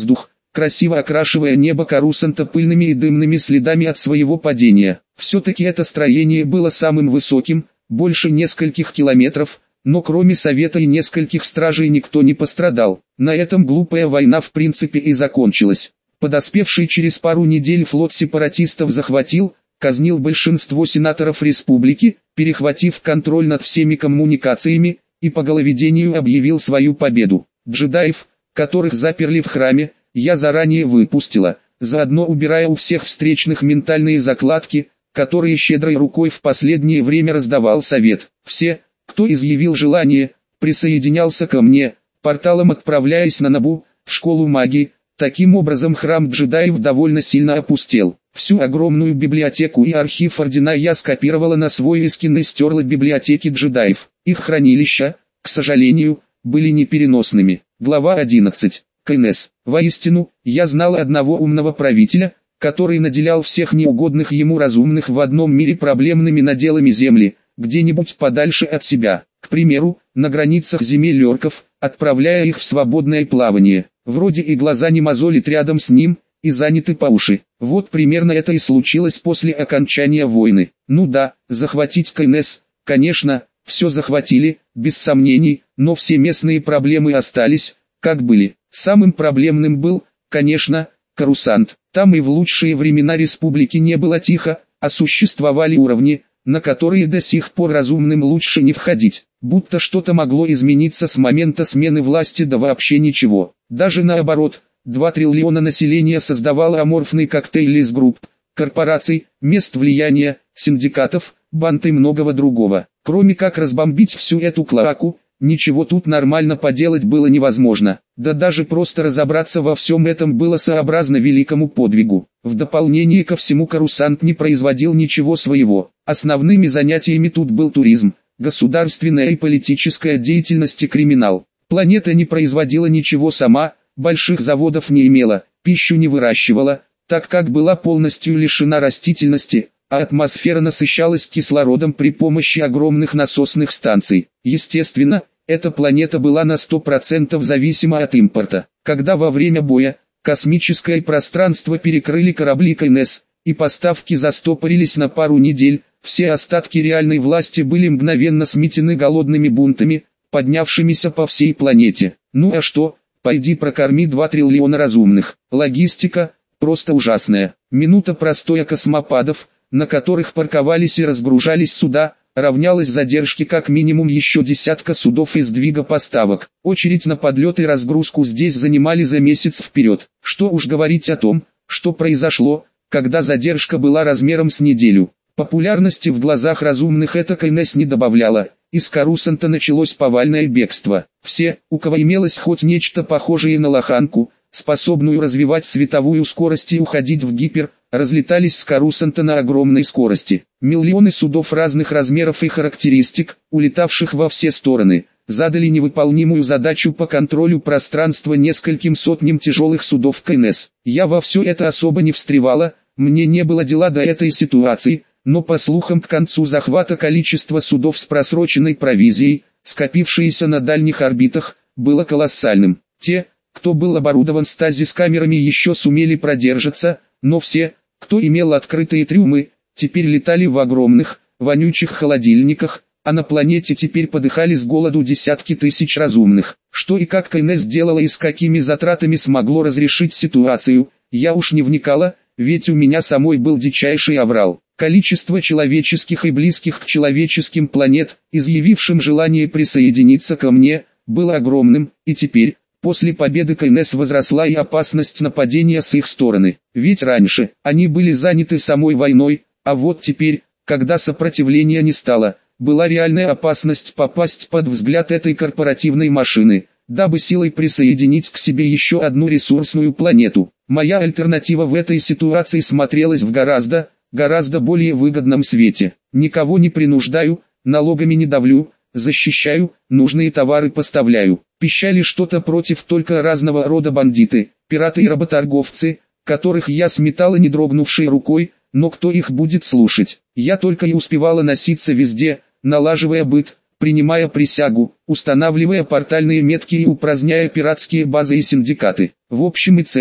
красиво окрашивая небо Корусанта пыльными и дымными следами от своего падения. Все-таки это строение было самым высоким, больше нескольких километров, но кроме Совета и нескольких стражей никто не пострадал. На этом глупая война в принципе и закончилась. Подоспевший через пару недель флот сепаратистов захватил, казнил большинство сенаторов республики, перехватив контроль над всеми коммуникациями, и по головедению объявил свою победу. Джедаев, которых заперли в храме, я заранее выпустила, заодно убирая у всех встречных ментальные закладки, которые щедрой рукой в последнее время раздавал Совет. Все, кто изъявил желание, присоединялся ко мне, порталом отправляясь на Набу, в школу магии. Таким образом храм джедаев довольно сильно опустел. Всю огромную библиотеку и архив ордена я скопировала на свой эскин и стерла библиотеки джедаев. Их хранилища, к сожалению, были непереносными. Глава одиннадцать. КНС. Воистину, я знал одного умного правителя, который наделял всех неугодных ему разумных в одном мире проблемными наделами земли, где-нибудь подальше от себя, к примеру, на границах земель орков, отправляя их в свободное плавание. Вроде и глаза не мозолит рядом с ним, и заняты по уши. Вот примерно это и случилось после окончания войны. Ну да, захватить КНС, конечно, все захватили, без сомнений, но все местные проблемы остались, как были. Самым проблемным был, конечно, Корусант. Там и в лучшие времена республики не было тихо, а существовали уровни, на которые до сих пор разумным лучше не входить. Будто что-то могло измениться с момента смены власти, да вообще ничего. Даже наоборот, два триллиона населения создавало аморфный коктейль из групп, корпораций, мест влияния, синдикатов, банд и многого другого. Кроме как разбомбить всю эту клоаку, ничего тут нормально поделать было невозможно. Да даже просто разобраться во всем этом было сообразно великому подвигу. В дополнение ко всему Корусант не производил ничего своего. Основными занятиями тут был туризм, государственная и политическая деятельность и криминал. Планета не производила ничего сама, больших заводов не имела, пищу не выращивала, так как была полностью лишена растительности, а атмосфера насыщалась кислородом при помощи огромных насосных станций. Естественно, эта планета была на сто процентов зависима от импорта. Когда во время боя, космическое пространство перекрыли корабли КНС, и поставки застопорились на пару недель, все остатки реальной власти были мгновенно сметены голодными бунтами, поднявшимися по всей планете. Ну а что, пойди прокорми два триллиона разумных. Логистика, просто ужасная. Минута простоя космопадов, на которых парковались и разгружались суда, равнялась задержке как минимум еще десятка судов и сдвига поставок. Очередь на подлет и разгрузку здесь занимали за месяц вперед. Что уж говорить о том, что произошло, когда задержка была размером с неделю. Популярности в глазах разумных это КНС не добавляло. Из Корусанта началось повальное бегство. Все, у кого имелось хоть нечто похожее на лоханку, способную развивать световую скорость и уходить в гипер, разлетались с Корусанта на огромной скорости. Миллионы судов разных размеров и характеристик, улетавших во все стороны, задали невыполнимую задачу по контролю пространства нескольким сотням тяжелых судов КНС. Я во все это особо не встревала, мне не было дела до этой ситуации, но по слухам к концу захвата количество судов с просроченной провизией, скопившиеся на дальних орбитах, было колоссальным. Те, кто был оборудован стазис-камерами, еще сумели продержаться, но все, кто имел открытые трюмы, теперь летали в огромных, вонючих холодильниках, а на планете теперь подыхали с голоду десятки тысяч разумных. Что и как КНС делала и с какими затратами смогло разрешить ситуацию, я уж не вникала, ведь у меня самой был дичайший аврал. Количество человеческих и близких к человеческим планет, изъявившим желание присоединиться ко мне, было огромным, и теперь, после победы КНС, возросла и опасность нападения с их стороны. Ведь раньше, они были заняты самой войной, а вот теперь, когда сопротивления не стало, была реальная опасность попасть под взгляд этой корпоративной машины, дабы силой присоединить к себе еще одну ресурсную планету. Моя альтернатива в этой ситуации смотрелась в гораздо, гораздо более выгодном свете. Никого не принуждаю, налогами не давлю, защищаю, нужные товары поставляю. Пищали что-то против только разного рода бандиты, пираты и работорговцы, которых я сметала не дрогнувшей рукой, но кто их будет слушать? Я только и успевала носиться везде, налаживая быт, принимая присягу, устанавливая портальные метки и упраздняя пиратские базы и синдикаты. В общем и целом,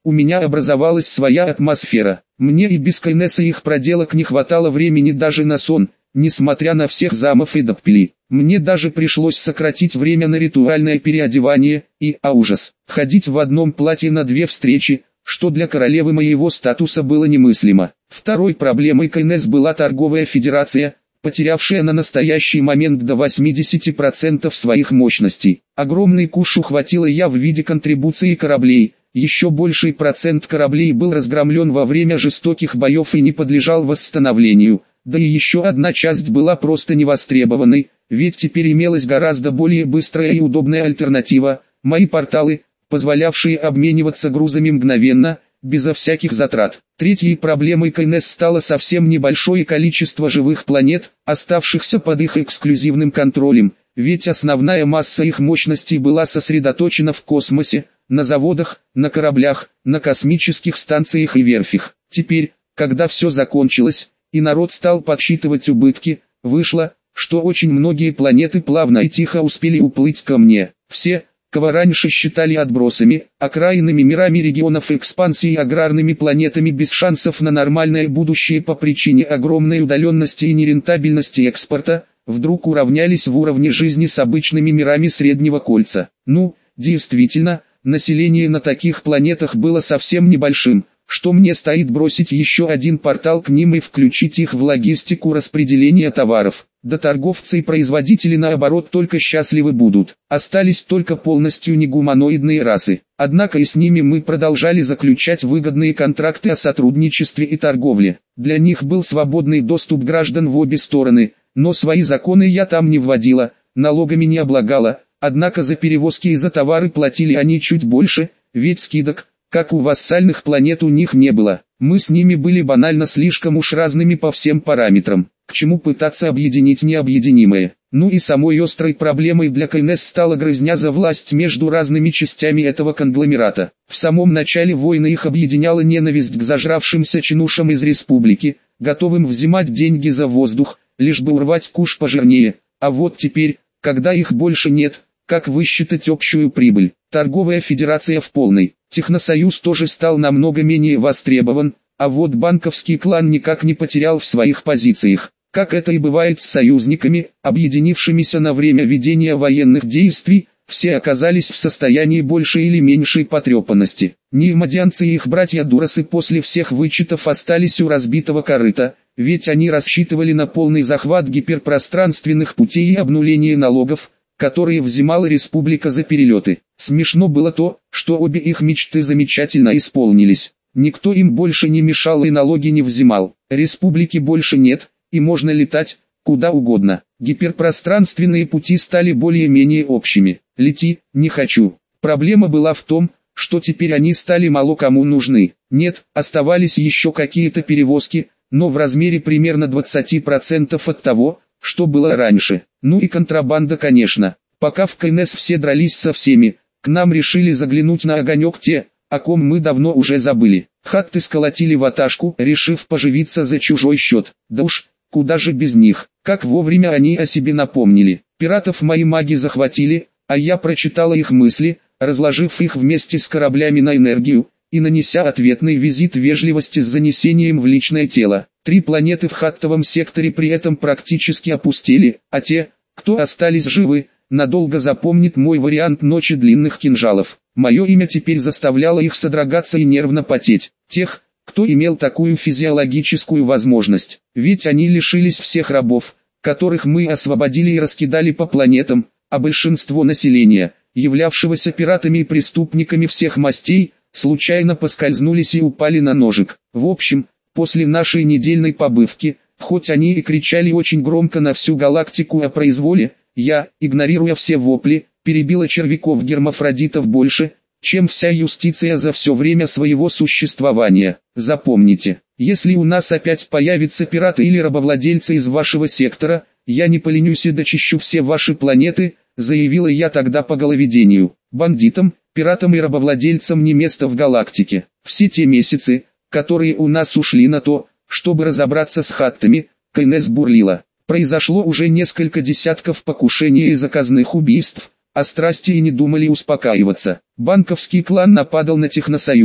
у меня образовалась своя атмосфера. Мне и без Кайнеса их проделок не хватало времени даже на сон, несмотря на всех замов и доппели. Мне даже пришлось сократить время на ритуальное переодевание, и, а ужас, ходить в одном платье на две встречи, что для королевы моего статуса было немыслимо. Второй проблемой Кайнес была торговая федерация, потерявшая на настоящий момент до восьмидесяти процентов своих мощностей. Огромный куш ухватила я в виде контрибуции кораблей, еще больший процент кораблей был разгромлен во время жестоких боев и не подлежал восстановлению, да и еще одна часть была просто невостребованной, ведь теперь имелась гораздо более быстрая и удобная альтернатива, мои порталы, позволявшие обмениваться грузами мгновенно, безо всяких затрат. Третьей проблемой Кайнес стало совсем небольшое количество живых планет, оставшихся под их эксклюзивным контролем, ведь основная масса их мощностей была сосредоточена в космосе, на заводах, на кораблях, на космических станциях и верфях. Теперь, когда все закончилось, и народ стал подсчитывать убытки, вышло, что очень многие планеты плавно и тихо успели уплыть ко мне. Все, кого раньше считали отбросами, окраинными мирами регионов экспансии и аграрными планетами без шансов на нормальное будущее по причине огромной удаленности и нерентабельности экспорта, вдруг уравнялись в уровне жизни с обычными мирами Среднего Кольца. Ну, действительно, население на таких планетах было совсем небольшим, что мне стоит бросить еще один портал к ним и включить их в логистику распределения товаров. Да торговцы и производители наоборот только счастливы будут. Остались только полностью негуманоидные расы. Однако и с ними мы продолжали заключать выгодные контракты о сотрудничестве и торговле. Для них был свободный доступ граждан в обе стороны, но свои законы я там не вводила, налогами не облагала, однако за перевозки и за товары платили они чуть больше, ведь скидок, как у вассальных планет, у них не было. Мы с ними были банально слишком уж разными по всем параметрам. К чему пытаться объединить необъединимое? Ну и самой острой проблемой для Кайнес стала грызня за власть между разными частями этого конгломерата. В самом начале войны их объединяла ненависть к зажравшимся чинушам из республики, готовым взимать деньги за воздух, лишь бы урвать куш пожирнее. А вот теперь, когда их больше нет, как высчитать общую прибыль? Торговая федерация в полной. Техносоюз тоже стал намного менее востребован, а вот банковский клан никак не потерял в своих позициях. Как это и бывает с союзниками, объединившимися на время ведения военных действий, все оказались в состоянии большей или меньшей потрепанности. Неймодианцы и их братья-дурасы после всех вычетов остались у разбитого корыта, ведь они рассчитывали на полный захват гиперпространственных путей и обнуление налогов, которые взимала республика за перелеты. Смешно было то, что обе их мечты замечательно исполнились. Никто им больше не мешал и налоги не взимал. Республики больше нет, и можно летать куда угодно. Гиперпространственные пути стали более-менее общими. Лети, не хочу. Проблема была в том, что теперь они стали мало кому нужны. Нет, оставались еще какие-то перевозки, но в размере примерно двадцати процентов от того, что было раньше. Ну и контрабанда, конечно. Пока в Кайнес все дрались со всеми, к нам решили заглянуть на огонек те, о ком мы давно уже забыли. Хатты сколотили ваташку, решив поживиться за чужой счет. Да уж, куда же без них. Как вовремя они о себе напомнили. Пиратов мои маги захватили, а я прочитала их мысли, разложив их вместе с кораблями на энергию, и нанеся ответный визит вежливости с занесением в личное тело. Три планеты в хаттовом секторе при этом практически опустели, а те, кто остались живы, надолго запомнит мой вариант ночи длинных кинжалов. Мое имя теперь заставляло их содрогаться и нервно потеть. Тех, кто имел такую физиологическую возможность. Ведь они лишились всех рабов, которых мы освободили и раскидали по планетам, а большинство населения, являвшегося пиратами и преступниками всех мастей, случайно поскользнулись и упали на ножик. В общем, после нашей недельной побывки, хоть они и кричали очень громко на всю галактику о произволе, я, игнорируя все вопли, перебила червяков-гермафродитов больше, чем вся юстиция за все время своего существования. Запомните, если у нас опять появятся пираты или рабовладельцы из вашего сектора, я не поленюсь и дочищу все ваши планеты, заявила я тогда по головедению. Бандитам, пиратам и рабовладельцам не место в галактике. Все те месяцы, которые у нас ушли на то, чтобы разобраться с хаттами, Кайнес бурлила. Произошло уже несколько десятков покушений и заказных убийств, а страсти и не думали успокаиваться. Банковский клан нападал на Техносоюз.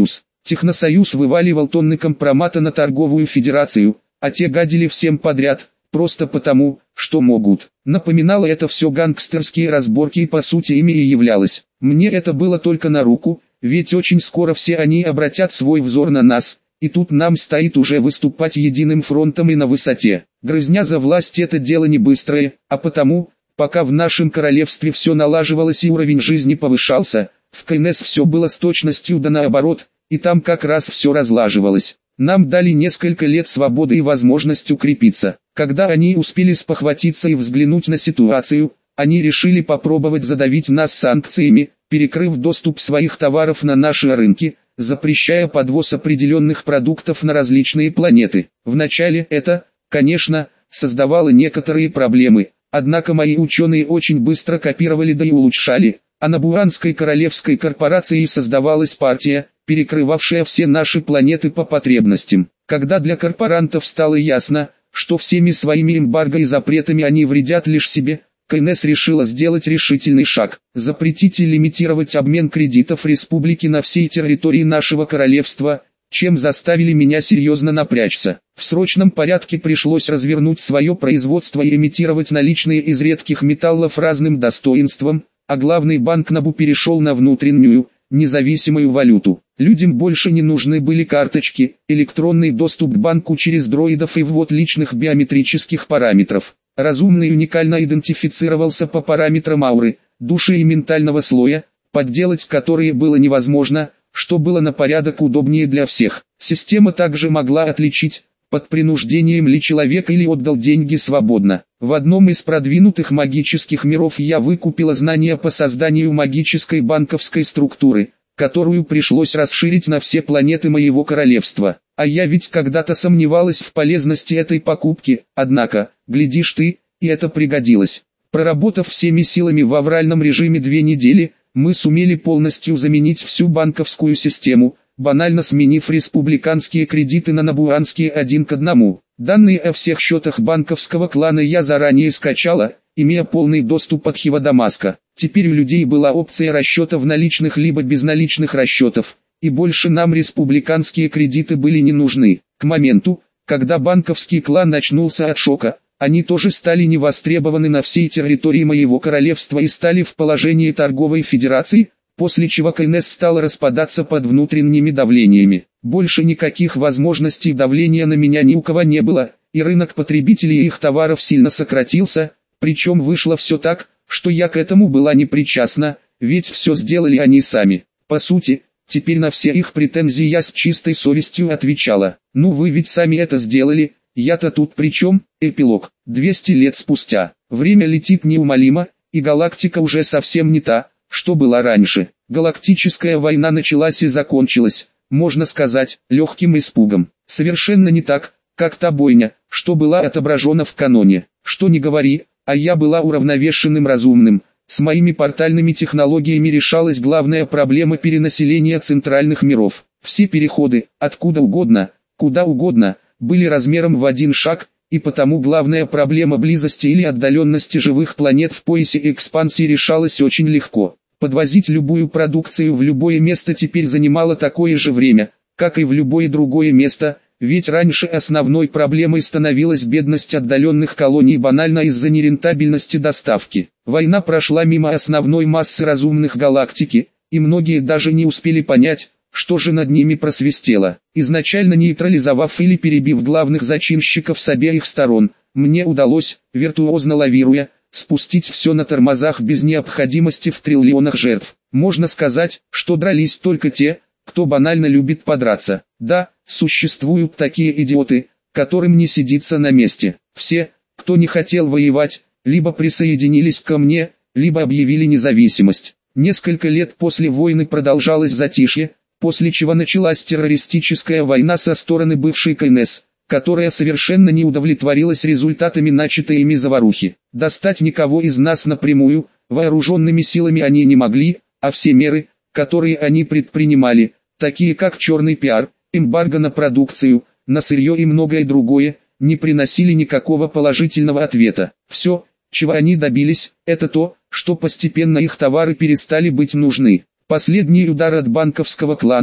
Техносоюз вываливал тонны компромата на торговую федерацию, а те гадили всем подряд, просто потому, что могут. Напоминало это все гангстерские разборки и по сути ими и являлось. Мне это было только на руку, ведь очень скоро все они обратят свой взор на нас, и тут нам стоит уже выступать единым фронтом и на высоте. Грызня за власть — это дело не быстрое, а потому, пока в нашем королевстве все налаживалось и уровень жизни повышался, в КНС все было с точностью да наоборот, и там как раз все разлаживалось. Нам дали несколько лет свободы и возможность укрепиться. Когда они успели спохватиться и взглянуть на ситуацию, они решили попробовать задавить нас санкциями, перекрыв доступ своих товаров на наши рынки, запрещая подвоз определенных продуктов на различные планеты. Вначале это, конечно, создавало некоторые проблемы, однако мои ученые очень быстро копировали да и улучшали, а на Буранской королевской корпорации создавалась партия, перекрывавшая все наши планеты по потребностям. Когда для корпорантов стало ясно, что всеми своими эмбарго и запретами они вредят лишь себе, КНС решила сделать решительный шаг, запретить и лимитировать обмен кредитов республики на всей территории нашего королевства, чем заставили меня серьезно напрячься. В срочном порядке пришлось развернуть свое производство и эмитировать наличные из редких металлов разным достоинством, а главный банк НАБУ перешел на внутреннюю, независимую валюту. Людям больше не нужны были карточки, электронный доступ к банку через дроидов и ввод личных биометрических параметров. Разумный уникально идентифицировался по параметрам ауры, души и ментального слоя, подделать которые было невозможно, что было на порядок удобнее для всех. Система также могла отличить, под принуждением ли человек или отдал деньги свободно. В одном из продвинутых магических миров я выкупила знания по созданию магической банковской структуры, которую пришлось расширить на все планеты моего королевства. А я ведь когда-то сомневалась в полезности этой покупки, однако, глядишь ты, и это пригодилось. Проработав всеми силами в авральном режиме две недели, мы сумели полностью заменить всю банковскую систему, банально сменив республиканские кредиты на набуранские один к одному. Данные о всех счетах банковского клана я заранее скачала, имея полный доступ от архива Дамаска. Теперь у людей была опция расчета в наличных либо безналичных расчетов, и больше нам республиканские кредиты были не нужны. К моменту, когда банковский клан очнулся от шока, они тоже стали невостребованы на всей территории моего королевства и стали в положении торговой федерации, после чего КНС стала распадаться под внутренними давлениями. Больше никаких возможностей давления на меня ни у кого не было, и рынок потребителей и их товаров сильно сократился, причем вышло все так, что я к этому была не причастна, ведь все сделали они сами. По сути, теперь на все их претензии я с чистой совестью отвечала: ну вы ведь сами это сделали, я-то тут при чем? Эпилог. двести лет спустя. Время летит неумолимо, и галактика уже совсем не та, что была раньше. Галактическая война началась и закончилась, можно сказать, легким испугом. Совершенно не так, как та бойня, что была отображена в каноне. Что ни говори, а я была уравновешенным разумным. С моими портальными технологиями решалась главная проблема перенаселения центральных миров. Все переходы, откуда угодно, куда угодно, были размером в один шаг, и потому главная проблема близости или отдаленности живых планет в поясе экспансии решалась очень легко. Подвозить любую продукцию в любое место теперь занимало такое же время, как и в любое другое место, ведь раньше основной проблемой становилась бедность отдаленных колоний банально из-за нерентабельности доставки. Война прошла мимо основной массы разумных галактики, и многие даже не успели понять, что же над ними просвистело. Изначально нейтрализовав или перебив главных зачинщиков с обеих сторон, мне удалось, виртуозно лавируя, спустить все на тормозах без необходимости в триллионах жертв. Можно сказать, что дрались только те, кто банально любит подраться. Да, существуют такие идиоты, которым не сидится на месте. Все, кто не хотел воевать, либо присоединились ко мне, либо объявили независимость. Несколько лет после войны продолжалось затишье, после чего началась террористическая война со стороны бывшей КНС, которая совершенно не удовлетворилась результатами начатой ими заварухи. Достать никого из нас напрямую, вооруженными силами они не могли, а все меры, которые они предпринимали, такие как черный пиар, эмбарго на продукцию, на сырье и многое другое, не приносили никакого положительного ответа. Все, чего они добились, это то, что постепенно их товары перестали быть нужны. Последний удар от банковского клана,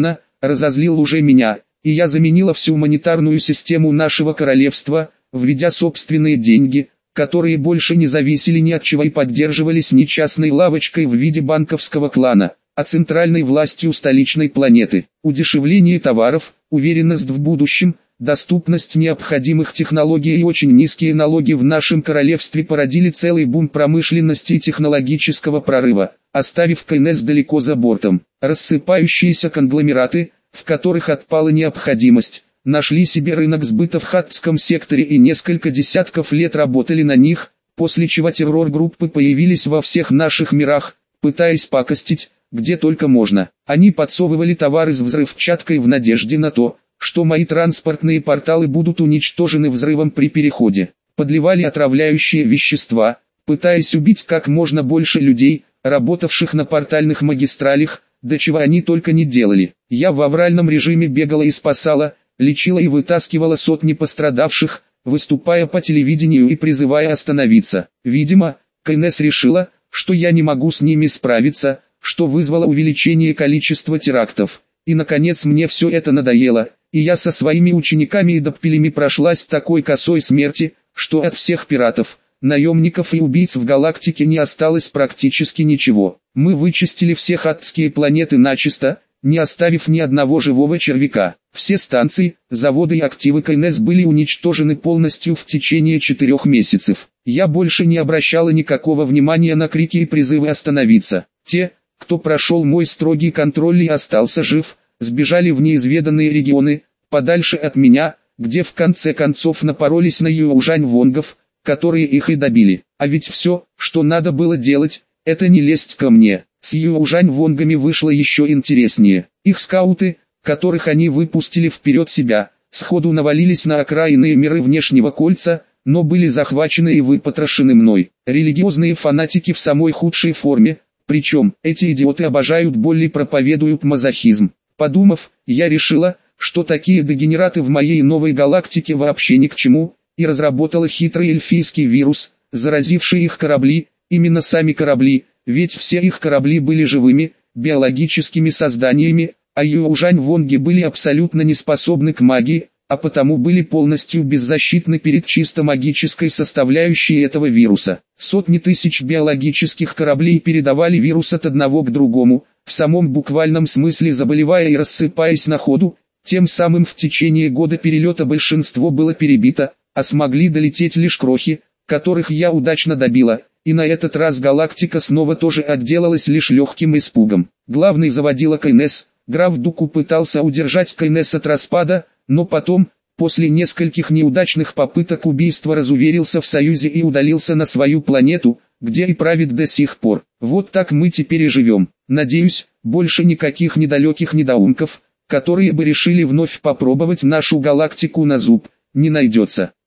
разозлил уже меня, и я заменила всю монетарную систему нашего королевства, введя собственные деньги, которые больше не зависели ни от чего и поддерживались не частной лавочкой в виде банковского клана, а центральной властью столичной планеты. Удешевление товаров, уверенность в будущем, доступность необходимых технологий и очень низкие налоги в нашем королевстве породили целый бум промышленности и технологического прорыва, оставив КНС далеко за бортом. Рассыпающиеся конгломераты, в которых отпала необходимость, нашли себе рынок сбыта в хаттском секторе и несколько десятков лет работали на них, после чего террор-группы появились во всех наших мирах, пытаясь пакостить, где только можно. Они подсовывали товары с взрывчаткой в надежде на то, что мои транспортные порталы будут уничтожены взрывом при переходе. Подливали отравляющие вещества, пытаясь убить как можно больше людей, работавших на портальных магистралях, до чего они только не делали. Я в авральном режиме бегала и спасала, лечила и вытаскивала сотни пострадавших, выступая по телевидению и призывая остановиться. Видимо, КНС решила, что я не могу с ними справиться, что вызвало увеличение количества терактов. И наконец мне все это надоело, и я со своими учениками и доппелями прошлась такой косой смерти, что от всех пиратов, наемников и убийц в галактике не осталось практически ничего. Мы вычистили все адские планеты начисто, не оставив ни одного живого червяка. Все станции, заводы и активы КНС были уничтожены полностью в течение четырех месяцев. Я больше не обращала никакого внимания на крики и призывы остановиться. Те, кто прошел мой строгий контроль и остался жив, сбежали в неизведанные регионы, подальше от меня, где в конце концов напоролись на южань-вонгов, которые их и добили. А ведь все, что надо было делать, это не лезть ко мне. С южань-вонгами вышло еще интереснее. Их скауты, которых они выпустили вперед себя, сходу навалились на окраинные миры внешнего кольца, но были захвачены и выпотрошены мной. Религиозные фанатики в самой худшей форме, причем эти идиоты обожают боль и проповедуют мазохизм. Подумав, я решила, что такие дегенераты в моей новой галактике вообще ни к чему, и разработала хитрый эльфийский вирус, заразивший их корабли, именно сами корабли, ведь все их корабли были живыми, биологическими созданиями, а южань-вонги были абсолютно неспособны к магии, а потому были полностью беззащитны перед чисто магической составляющей этого вируса. Сотни тысяч биологических кораблей передавали вирус от одного к другому, в самом буквальном смысле заболевая и рассыпаясь на ходу, тем самым в течение года перелета большинство было перебито, а смогли долететь лишь крохи, которых я удачно добила, и на этот раз галактика снова тоже отделалась лишь легким испугом. Главный заводила КНС, граф Дуку пытался удержать КНС от распада, но потом, после нескольких неудачных попыток убийства разуверился в союзе и удалился на свою планету, где и правит до сих пор. Вот так мы теперь и живем. Надеюсь, больше никаких недалеких недоумков, которые бы решили вновь попробовать нашу галактику на зуб, не найдется.